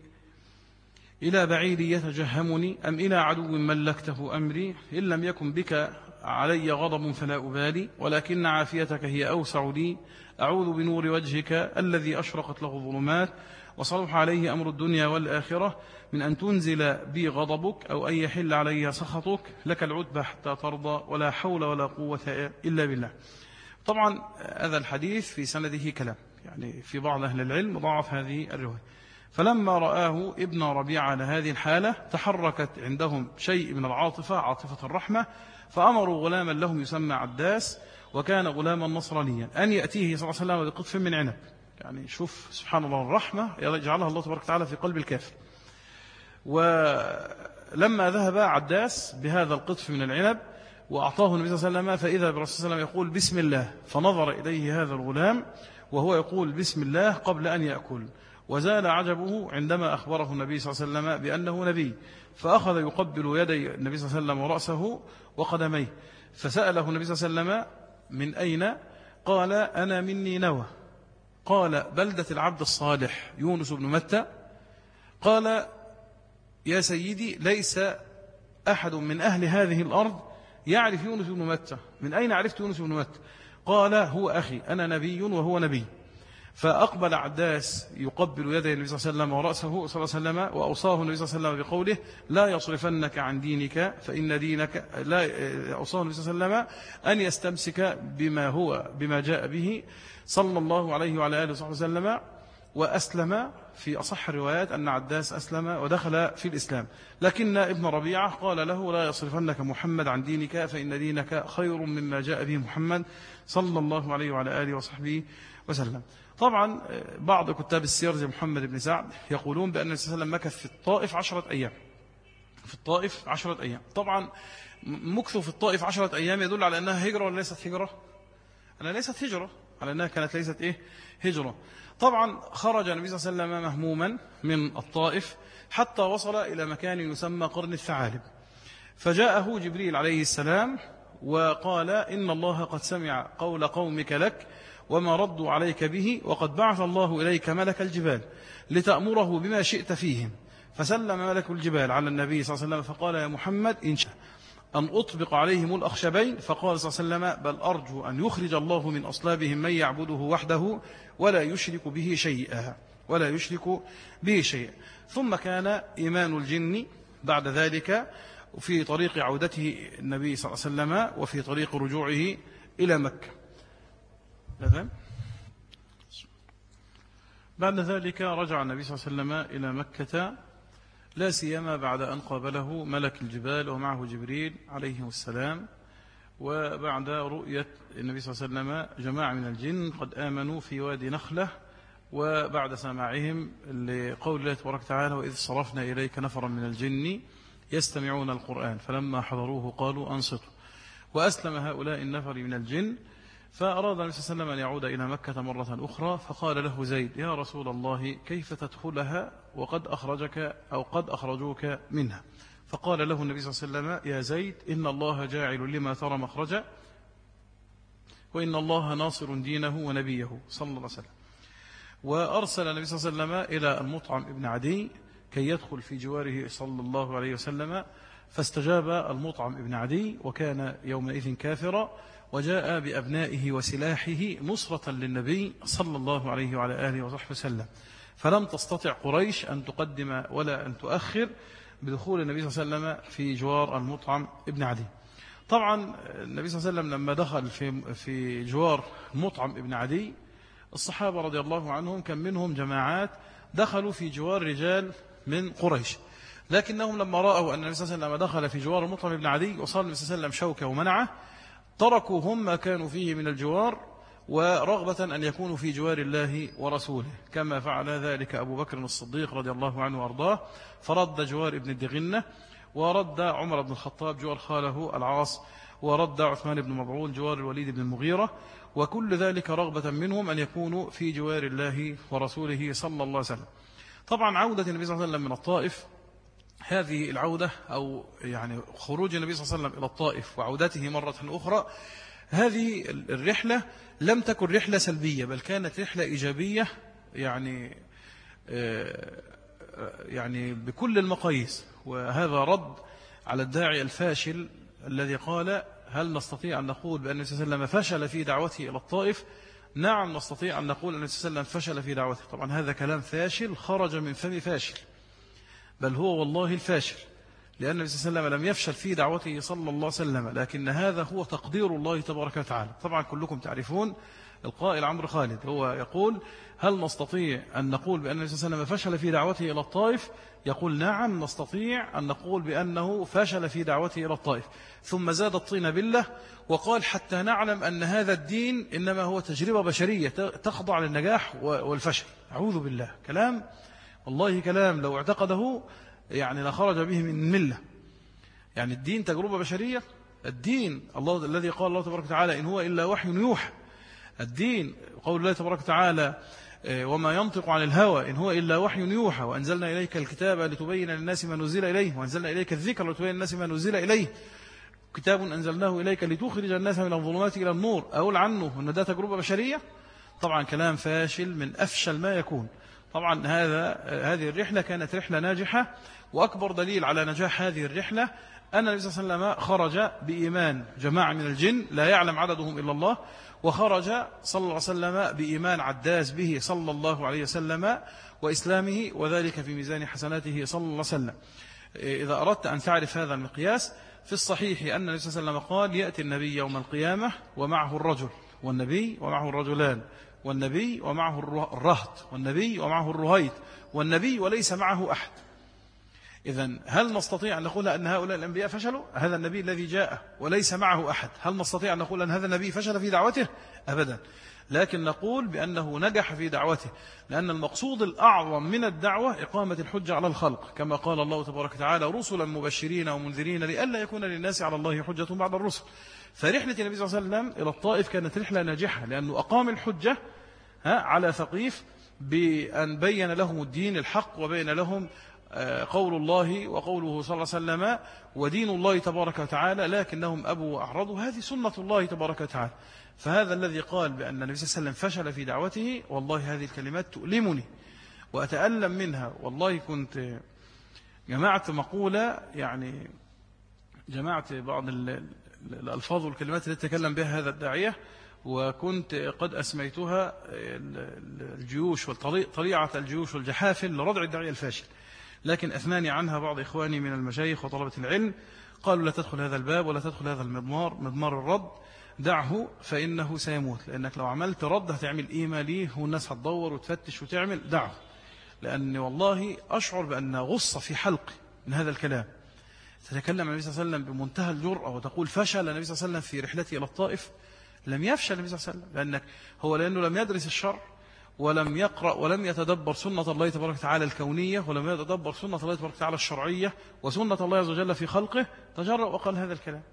إلى بعيد يتجهمني أم إلى عدو ملكته أمري؟ إن لم يكن بك علي غضب فلا أبالي، ولكن عافيتك هي أوسع لي، أعوذ بنور وجهك الذي أشرقت له الظلمات وصلح عليه أمر الدنيا والآخرة من أن تنزل بي غضبك أو أن يحل علي سخطك، لك العتبى حتى ترضى، ولا حول ولا قوة إلا بالله. طبعا هذا الحديث في سنده كلام، يعني في بعض أهل العلم ضعف هذه الرواية. فلما رآه ابن ربيعة على هذه الحالة تحركت عندهم شيء من العاطفة، عاطفة الرحمة، فأمروا غلاما لهم يسمى عداس، وكان غلاما نصرانيا، أن يأتيه صلى الله عليه وسلم بقطف من عنب. يعني شوف سبحان الله الرحمة يجعلها الله تبارك وتعالى في قلب الكافر. ولما ذهب عداس بهذا القطف من العنب وأعطاه النبي صلى الله عليه وسلم، فإذا برسول صلى الله عليه وسلم يقول بسم الله، فنظر إليه هذا الغلام وهو يقول بسم الله قبل أن يأكل، وزال عجبه عندما أخبره النبي صلى الله عليه وسلم بأنه نبي، فأخذ يقبل يدي النبي صلى الله عليه وسلم ورأسه وقدميه، فسأله النبي صلى الله عليه وسلم من أين؟ قال أنا مني نوى. قال بلدة العبد الصالح يونس بن متى. قال يا سيدي ليس أحد من أهل هذه الأرض يعرف يونس بن متى. من أين عرفت يونس بن متى؟ قال هو أخي، أنا نبي وهو نبي. فأقبل عداس يقبل يدي النبي صلى الله عليه وسلم ورأسه صلى الله عليه وسلم، وأوصاه النبي صلى الله عليه وسلم بقوله لا يصرفنك عن دينك فإن دينك لا. أوصاه النبي صلى الله عليه وسلم أن يستمسك بما جاء به صلى الله عليه وعلى آله وصحبه وسلم، وأسلم. في أصح الروايات أن عداس أسلم ودخل في الإسلام، لكن ابن ربيعة قال له لا يصرفنك محمد عن دينك فإن دينك خير مما جاء به محمد صلى الله عليه وعلى آله وصحبه وسلم. طبعا بعض كتاب السير زي محمد بن سعد يقولون بأن النبي صلى الله عليه وسلم مكث في الطائف 10 أيام. في الطائف 10 أيام. طبعا مكثه في الطائف 10 أيام يدل على أنها هجرة ولا ليست هجرة؟ أنها ليست هجرة، على أنها كانت ليست هجرة. طبعا خرج النبي صلى الله عليه وسلم مهموما من الطائف حتى وصل إلى مكان يسمى قرن الثعالب، فجاءه جبريل عليه السلام وقال إن الله قد سمع قول قومك لك وما ردوا عليك به، وقد بعث الله إليك ملك الجبال لتأمره بما شئت فيهم. فسلم ملك الجبال على النبي صلى الله عليه وسلم فقال يا محمد إن شاء أن أطبق عليهم الأخشبين، فقال صلى الله عليه وسلم بل أرجو أن يخرج الله من أصلابهم من يعبده وحده ولا يشرك به شيئا ثم كان إيمان الجن بعد ذلك في طريق عودته النبي صلى الله عليه وسلم وفي طريق رجوعه إلى مكة. بعد ذلك رجع النبي صلى الله عليه وسلم إلى مكة، لا سيما بعد أن قابله ملك الجبال ومعه جبريل عليه السلام، وبعد رؤية النبي صلى الله عليه وسلم جماعة من الجن قد آمنوا في وادي نخلة، وبعد سماعهم لقول الله تبارك وتعالى وإذ صرفنا إليك نفرا من الجن يستمعون القرآن فلما حضروه قالوا أنصتوا، وأسلم هؤلاء النفر من الجن. فأراد النبي صلى الله عليه وسلم أن يعود إلى مكة مرة أخرى، فقال له زيد يا رسول الله كيف تدخلها وقد أخرجك أو قد أخرجوك منها؟ فقال له النبي صلى الله عليه وسلم يا زيد إن الله جاعل لما ترى مخرجا وإن الله ناصر دينه ونبيه صلى الله عليه وسلم. وأرسل النبي صلى الله عليه وسلم إلى المطعم ابن عدي كي يدخل في جواره صلى الله عليه وسلم، فاستجاب المطعم ابن عدي وكان يومئذ كافرا، وجاء بأبنائه وسلاحه نصرة للنبي صلى الله عليه وعلى آله وصحبه وسلم، فلم تستطع قريش أن تقدم ولا أن تؤخر بدخول النبي صلى الله عليه وسلم في جوار المطعم ابن عدي. طبعا النبي صلى الله عليه وسلم لما دخل في جوار المطعم ابن عدي، الصحابة رضي الله عنهم كان منهم جماعات دخلوا في جوار رجال من قريش، لكنهم لما رأوا أن النبي صلى الله عليه وسلم دخل في جوار المطعم ابن عدي وصار النبي صلى الله عليه وسلم شوكة ومنعه، تركوا هم ما كانوا فيه من الجوار ورغبة أن يكونوا في جوار الله ورسوله، كما فعل ذلك أبو بكر الصديق رضي الله عنه وأرضاه، فرد جوار ابن الدغنة، ورد عمر بن الخطاب جوار خاله العاص، ورد عثمان بن مبعول جوار الوليد بن المغيرة، وكل ذلك رغبة منهم أن يكونوا في جوار الله ورسوله صلى الله عليه وسلم. طبعا عودة النبي صلى الله عليه وسلم من الطائف، هذه العودة أو يعني خروج النبي صلى الله عليه وسلم إلى الطائف وعودته مرة أخرى، هذه الرحلة لم تكن رحلة سلبية، بل كانت رحلة إيجابية، يعني بكل المقاييس. وهذا رد على الداعي الفاشل الذي قال هل نستطيع أن نقول بأن النبي صلى الله عليه وسلم فشل في دعوته إلى الطائف؟ نعم نستطيع أن نقول أن النبي صلى الله عليه وسلم فشل في دعوته. طبعا هذا كلام فاشل خرج من فم فاشل، بل هو والله الفاشل، لأن النبي صلى الله عليه وسلم لم يفشل في دعوته صلى الله عليه وسلم، لكن هذا هو تقدير الله تبارك وتعالى. طبعا كلكم تعرفون القائل عمرو خالد، هو يقول هل نستطيع أن نقول بأن النبي صلى الله عليه وسلم فشل في دعوته إلى الطائف؟ يقول نعم نستطيع أن نقول بأنه فشل في دعوته إلى الطائف، ثم زاد الطين بالله وقال حتى نعلم أن هذا الدين إنما هو تجربة بشرية تخضع للنجاح والفشل. أعوذ بالله، كلام والله كلام لو اعتقده يعني لخرج به من ملة. يعني الدين تجربة بشرية؟ الدين الله الذي قال الله تبارك وتعالى إن هو إلا وحي يوحى. الدين قول الله تبارك وتعالى وما ينطق عن الهوى إن هو إلا وحي يوحى وأنزلنا إليك الكتاب لتبين للناس ما نزل إليه وأنزلنا إليك الذكر لتبين للناس ما نزل إليه كتاب أنزلناه إليك لتخرج الناس من الظلمات إلى النور. أقول عنه أن ده تجربة بشرية؟ طبعا كلام فاشل من أفشل ما يكون. طبعا هذه الرحلة كانت رحلة ناجحة، وأكبر دليل على نجاح هذه الرحلة أن النبي صلى الله عليه وسلم خرج بإيمان جماعة من الجن لا يعلم عددهم إلا الله، وخرج صلى الله عليه وسلم بإيمان عداس به صلى الله عليه وسلم وإسلامه، وذلك في ميزان حسناته صلى الله عليه وسلم. إذا أردت أن تعرف هذا المقياس، في الصحيح أن النبي صلى الله عليه وسلم قال يأتي النبي يوم القيامة ومعه الرجل والنبي ومعه الرجلان والنبي ومعه الرهط والنبي ومعه الرهيط والنبي وليس معه أحد. إذن هل نستطيع أن نقول أن هؤلاء الأنبياء فشلوا؟ هذا النبي الذي جاء وليس معه أحد، هل نستطيع أن نقول أن هذا النبي فشل في دعوته؟ أبدا، لكن نقول بأنه نجح في دعوته، لأن المقصود الأعظم من الدعوة إقامة الحجة على الخلق، كما قال الله تبارك وتعالى رسلا مبشرين ومنذرين لئلا يكون للناس على الله حجة بعد الرسل. فرحلة النبي صلى الله عليه وسلم إلى الطائف كانت رحلة ناجحة، لأنه أقام الحجة على ثقيف بأن بين لهم الدين الحق وبين لهم قول الله وقوله صلى الله عليه وسلم ودين الله تبارك وتعالى، لكنهم أبوا وأعرضوا. هذه سنة الله تبارك وتعالى. فهذا الذي قال بأن النبي صلى الله عليه وسلم فشل في دعوته، والله هذه الكلمات تؤلمني وأتألم منها. والله كنت جمعت مقولة يعني جمعت بعض الألفاظ والكلمات التي تكلم بها هذا الداعية، وكنت قد أسميتها الجيوش طليعة الجيوش والجحافل لردع الداعية الفاشل، لكن أثناني عنها بعض إخواني من المشايخ وطلبة العلم، قالوا لا تدخل هذا الباب ولا تدخل هذا المضمار، مضمار الرد دعه فإنه سيموت، لأنك لو عملت رد هتعمل قيمة ليه والناس هتدور وتفتش وتعمل، دعه. لأن والله أشعر بأن غصة في حلقي من هذا الكلام. تتكلم النبي صلى الله عليه وسلم بمنتهى الجرأة وتقول فشل النبي صلى الله عليه وسلم في رحلته إلى الطائف. لم يفشل النبي صلى الله عليه وسلم، لأنه لم يدرس الشرع ولم يقرأ ولم يتدبر سنة الله تبارك وتعالى الكونية، ولم يتدبر سنة الله تبارك وتعالى الشرعية وسنة الله عز وجل في خلقه، تجرأ وقال هذا الكلام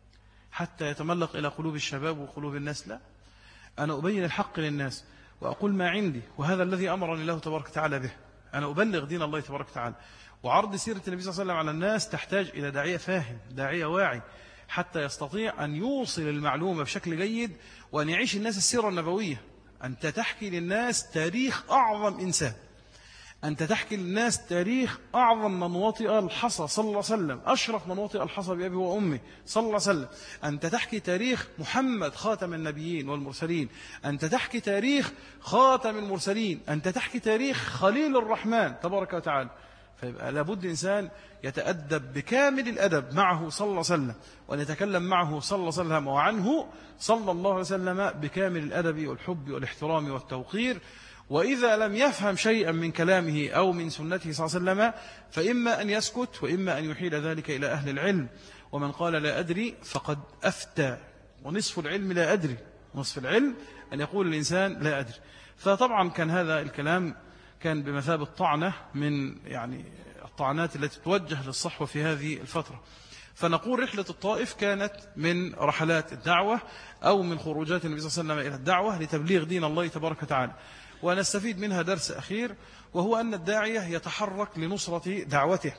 حتى يتملق إلى قلوب الشباب وقلوب الناس. لا، أنا أبين الحق للناس وأقول ما عندي، وهذا الذي أمرني الله تبارك وتعالى به. أنا أبلغ دين الله تبارك وتعالى، وعرض سيرة النبي صلى الله عليه وسلم على الناس تحتاج إلى داعية فاهم، داعية واعي، حتى يستطيع أن يوصل المعلومة بشكل جيد وأن يعيش الناس السيرة النبوية. أنت تحكي للناس تاريخ أعظم إنسان، أنت تحكي للناس تاريخ أعظم من وطئ الحصى صلى الله عليه وسلم، أشرف من وطئ الحصى بأبي وأمي صلى الله عليه وسلم. أنت تحكي تاريخ محمد خاتم النبيين والمرسلين، أنت تحكي تاريخ خاتم المرسلين، أنت تحكي تاريخ خليل الرحمن تبارك وتعالى. فيبقى لابد إنسان يتأدب بكامل الأدب معه صلى الله عليه وسلم، وأن يتكلم معه صلى الله عليه وسلم وعنه صلى الله عليه وسلم بكامل الأدب والحب والاحترام والتوقير. وإذا لم يفهم شيئا من كلامه أو من سنته صلى الله عليه وسلم فإما أن يسكت وإما أن يحيل ذلك إلى أهل العلم. ومن قال لا أدري فقد أفتى، ونصف العلم لا أدري، نصف العلم أن يقول الإنسان لا أدري. فطبعا كان هذا الكلام كان بمثابة طعنة من الطعنات التي توجه للصحوة في هذه الفترة. فنقول رحلة الطائف كانت من رحلات الدعوة أو من خروجات النبي صلى الله عليه وسلم إلى الدعوة لتبليغ دين الله تبارك وتعالى. ونستفيد منها درس أخير، وهو أن الداعية يتحرك لنصرة دعوته،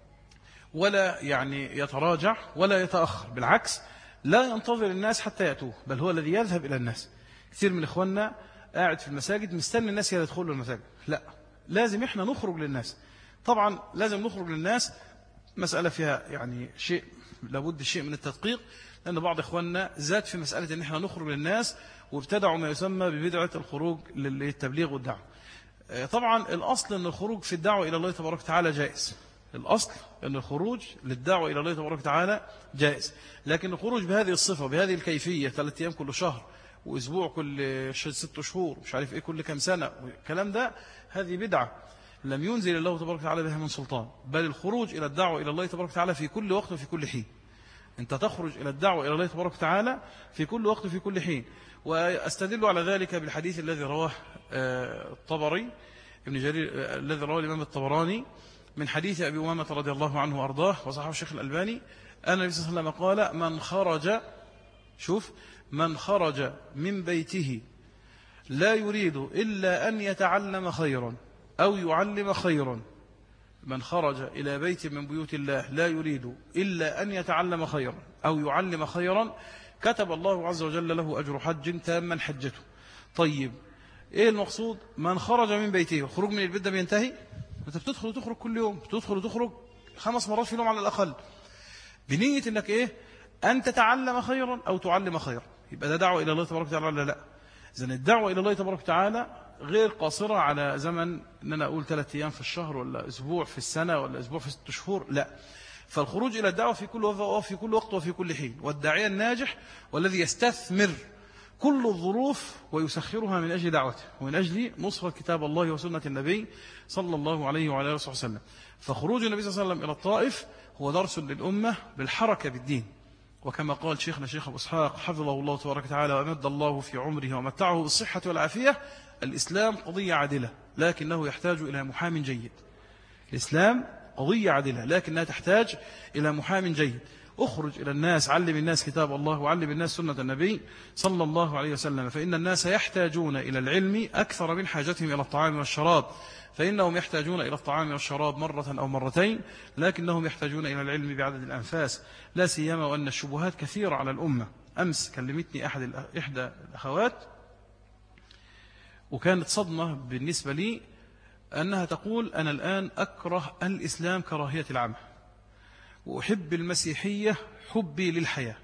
ولا يتراجع ولا يتأخر، بالعكس لا ينتظر الناس حتى يأتوه، بل هو الذي يذهب إلى الناس. كثير من إخواننا قاعد في المساجد مستني الناس يدخلوا المساجد، لا، لازم إحنا نخرج للناس. طبعا لازم نخرج للناس، مسألة فيها شيء لابد شيء من التدقيق، لأن بعض إخواننا زاد في مسألة أن إحنا نخرج للناس وابتدعوا ما يسمى ببدعة الخروج للتبليغ والدعوة. طبعا الأصل أن الخروج في الدعوة إلى الله تبارك وتعالى جائز، الأصل أن الخروج للدعوة إلى الله تبارك وتعالى جائز، لكن الخروج بهذه الصفة بهذه الكيفية 3 أيام كل شهر وأسبوع كل 6 شهور مش عارف إيه كل كم سنة والكلام ده، هذه بدعة لم ينزل الله تبارك وتعالى بها من سلطان. بل الخروج إلى الدعوة إلى الله تبارك وتعالى في كل وقت وفي كل حين. أنت تخرج إلى الدعوة إلى الله تبارك وتعالى في كل وقت وفي كل حين. وأستدل على ذلك بالحديث الذي رواه الطبري ابن جرير، الذي رواه الإمام الطبراني من حديث أبي أمامة رضي الله عنه وأرضاه وصححه الشيخ الألباني، أن النبي صلى الله عليه وسلم قال من خرج من بيته لا يريد إلا أن يتعلم خيرا أو يعلم خيرا، من خرج إلى بيت من بيوت الله لا يريد إلا أن يتعلم خيرا أو يعلم خيرا كتب الله عز وجل له أجر حج تاما حجته. طيب إيه المقصود؟ من خرج من بيته، الخروج من البيت ده بينتهي؟ أنت بتدخل وتخرج كل يوم، بتدخل وتخرج 5 مرات في اليوم على الأقل، بنية أنك إيه؟ أن تتعلم خيرا أو تعلم خيرا. يبقى ده دعوة إلى الله تبارك وتعالى ولا لا؟ إذن الدعوة إلى الله تبارك وتعالى غير قاصرة على زمن أن أنا أقول 3 أيام في الشهر ولا أسبوع في السنة ولا أسبوع في 6 شهور، لا. فالخروج إلى الدعوة في كل وقت وفي كل حين. والداعية الناجح والذي يستثمر كل الظروف ويسخرها من أجل دعوته ومن أجل نصرة كتاب الله وسنة النبي صلى الله عليه وعلى آله وسلم. فخروج النبي صلى الله عليه وسلم إلى الطائف هو درس للأمة بالحركة بالدين. وكما قال شيخنا شيخ أبو إسحاق حفظه الله تبارك وتعالى وأمد الله في عمره ومتعه بالصحة والعافية، الإسلام قضية عادلة لكنه يحتاج إلى محام جيد. الإسلام قضية عادلة لكنها تحتاج إلى محام جيد. أخرج إلى الناس، علم الناس كتاب الله وعلم الناس سنة النبي صلى الله عليه وسلم، فإن الناس يحتاجون إلى العلم أكثر من حاجتهم إلى الطعام والشراب، فإنهم يحتاجون إلى الطعام والشراب مرة أو مرتين، لكنهم يحتاجون إلى العلم بعدد الأنفاس، لا سيما وأن الشبهات كثيرة على الأمة. أمس كلمتني إحدى الأخوات وكانت صدمة بالنسبة لي، أنها تقول أنا الآن أكره الإسلام كراهية العامة، وأحب المسيحية حبي للحياة.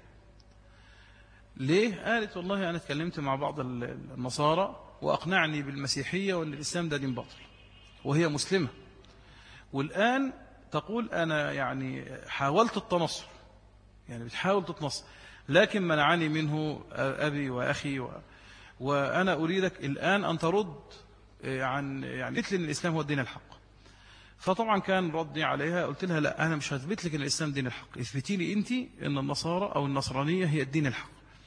ليه؟ قالت والله أنا اتكلمت مع بعض النصارى وأقنعني بالمسيحية وأن الإسلام ده دين باطل، وهي مسلمة، والآن تقول أنا يعني حاولت التنصر، يعني بتحاول تتنصر، لكن منعني منه أبي وأخي وأنا أريدك الآن أن ترد عن يعني قلت لي أن الإسلام هو الدين الحق. فطبعا كان ردي عليها قلت لها لا، أنا مش هثبت لك أن الإسلام دين الحق، اثبتي لي أنت أن النصارى أو النصرانية هي الدين الحق.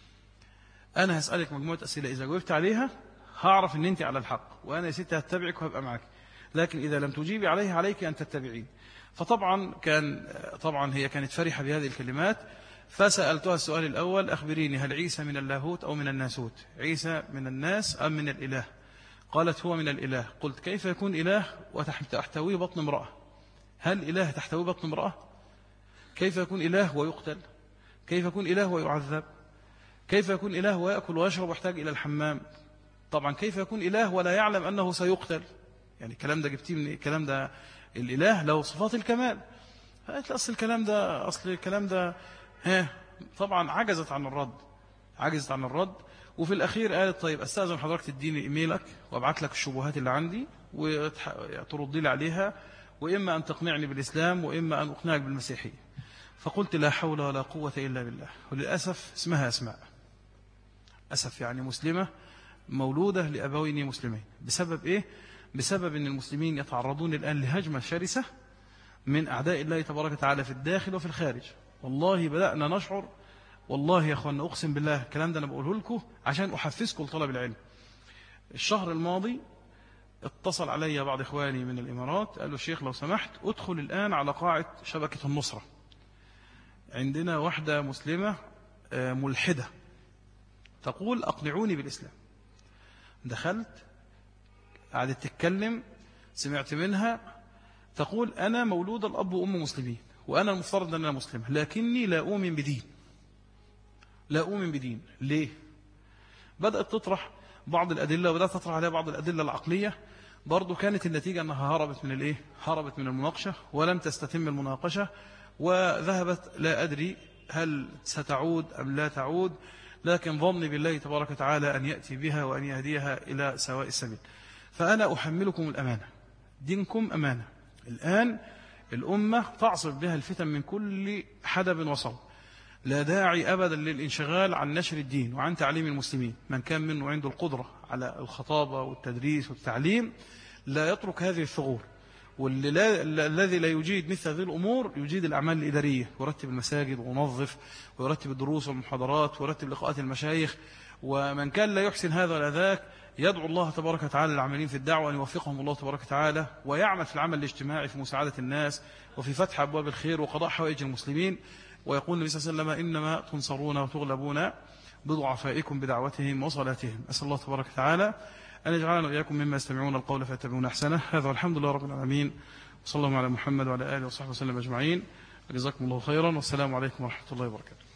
أنا هسألك مجموعة أسئلة، إذا جاوبت عليها هعرف أن أنت على الحق، وأنا يا ستي هتبعك وهبقى معك، لكن إذا لم تجيبي عليها عليك أن تتبعين. فطبعا هي كانت فرحة بهذه الكلمات. فسألتها السؤال الأول: أخبريني، هل عيسى من اللاهوت أو من الناسوت؟ عيسى من الناس أم من الإله؟ قالت هو من الإله. قلت كيف يكون إله وتحتوي بطن امرأة؟ هل إله تحتوي بطن امرأة؟ كيف يكون إله ويقتل؟ كيف يكون إله ويعذب؟ كيف يكون إله ويأكل ويشرب ويحتاج إلى الحمام؟ طبعا كيف يكون إله ولا يعلم أنه سيقتل؟ يعني الكلام ده جبتيه من الكلام ده؟ الإله له صفات الكمال. فقالت أصل الكلام ده طبعا عجزت عن الرد. وفي الأخير قالت طيب أستأذن حضرتك تديني إيميلك وأبعت لك الشبهات اللي عندي وتردي لي عليها، وإما أن تقنعني بالإسلام وإما أن أقنعك بالمسيحية. فقلت لا حول ولا قوة إلا بالله. وللأسف اسمها أسماء، أسف يعني مسلمة مولودة لأبوين مسلمين. بسبب إيه؟ بسبب أن المسلمين يتعرضون الآن لهجمة شرسة من أعداء الله تبارك وتعالى في الداخل وفي الخارج. والله بدأنا نشعر، والله يا أخوانا أقسم بالله الكلام ده أنا بقوله لكم عشان أحفزكم لطلب العلم. الشهر الماضي اتصل علي بعض إخواني من الإمارات، قالوا الشيخ لو سمحت أدخل الآن على قاعة شبكة النصرة، عندنا واحدة مسلمة ملحدة تقول أقنعوني بالإسلام. دخلت قعدت تتكلم، سمعت منها تقول أنا مولودة الأب وأم مسلمين، وأنا المفترض أن أنا مسلم، لكني لا أؤمن بدين. ليه؟ بدأت تطرح بعض الأدلة، وبدأت تطرح عليها بعض الأدلة العقلية. برضو كانت النتيجة أنها هربت من المناقشة ولم تستتم المناقشة، وذهبت لا أدري هل ستعود أم لا تعود، لكن ظني بالله تبارك وتعالى أن يأتي بها وأن يهديها إلى سواء السبيل. فأنا أحملكم الأمانة، دينكم أمانة. الآن الأمة تعصف بها الفتن من كل حدب وصوب، لا داعي أبدا للانشغال عن نشر الدين وعن تعليم المسلمين. من كان منه عنده القدرة على الخطابة والتدريس والتعليم لا يترك هذه الثغور، والذي لا يجيد مثل هذه الأمور يجيد الأعمال الإدارية، يرتب المساجد وينظف ويرتب الدروس والمحاضرات ويرتب لقاءات المشايخ. ومن كان لا يحسن هذا ولا ذاك يدعو الله تبارك وتعالى للعاملين في الدعوة أن يوفقهم الله تبارك وتعالى، ويعمل في العمل الاجتماعي في مساعدة الناس وفي فتح أبواب الخير وقضاء حوائج المسلمين. ويقول النبي صلى الله عليه وسلم إنما تنصرون وتغلبون بضعفائكم بدعوتهم وصلاتهم. أسأل الله تبارك وتعالى أن يجعلنا وإياكم مما يستمعون القول فيتبعون أحسنه. هذا والحمد لله رب العالمين، وصلى الله على محمد وعلى آله وصحبه وسلم أجمعين. جزاكم الله خيرا، والسلام عليكم ورحمة الله وبركاته.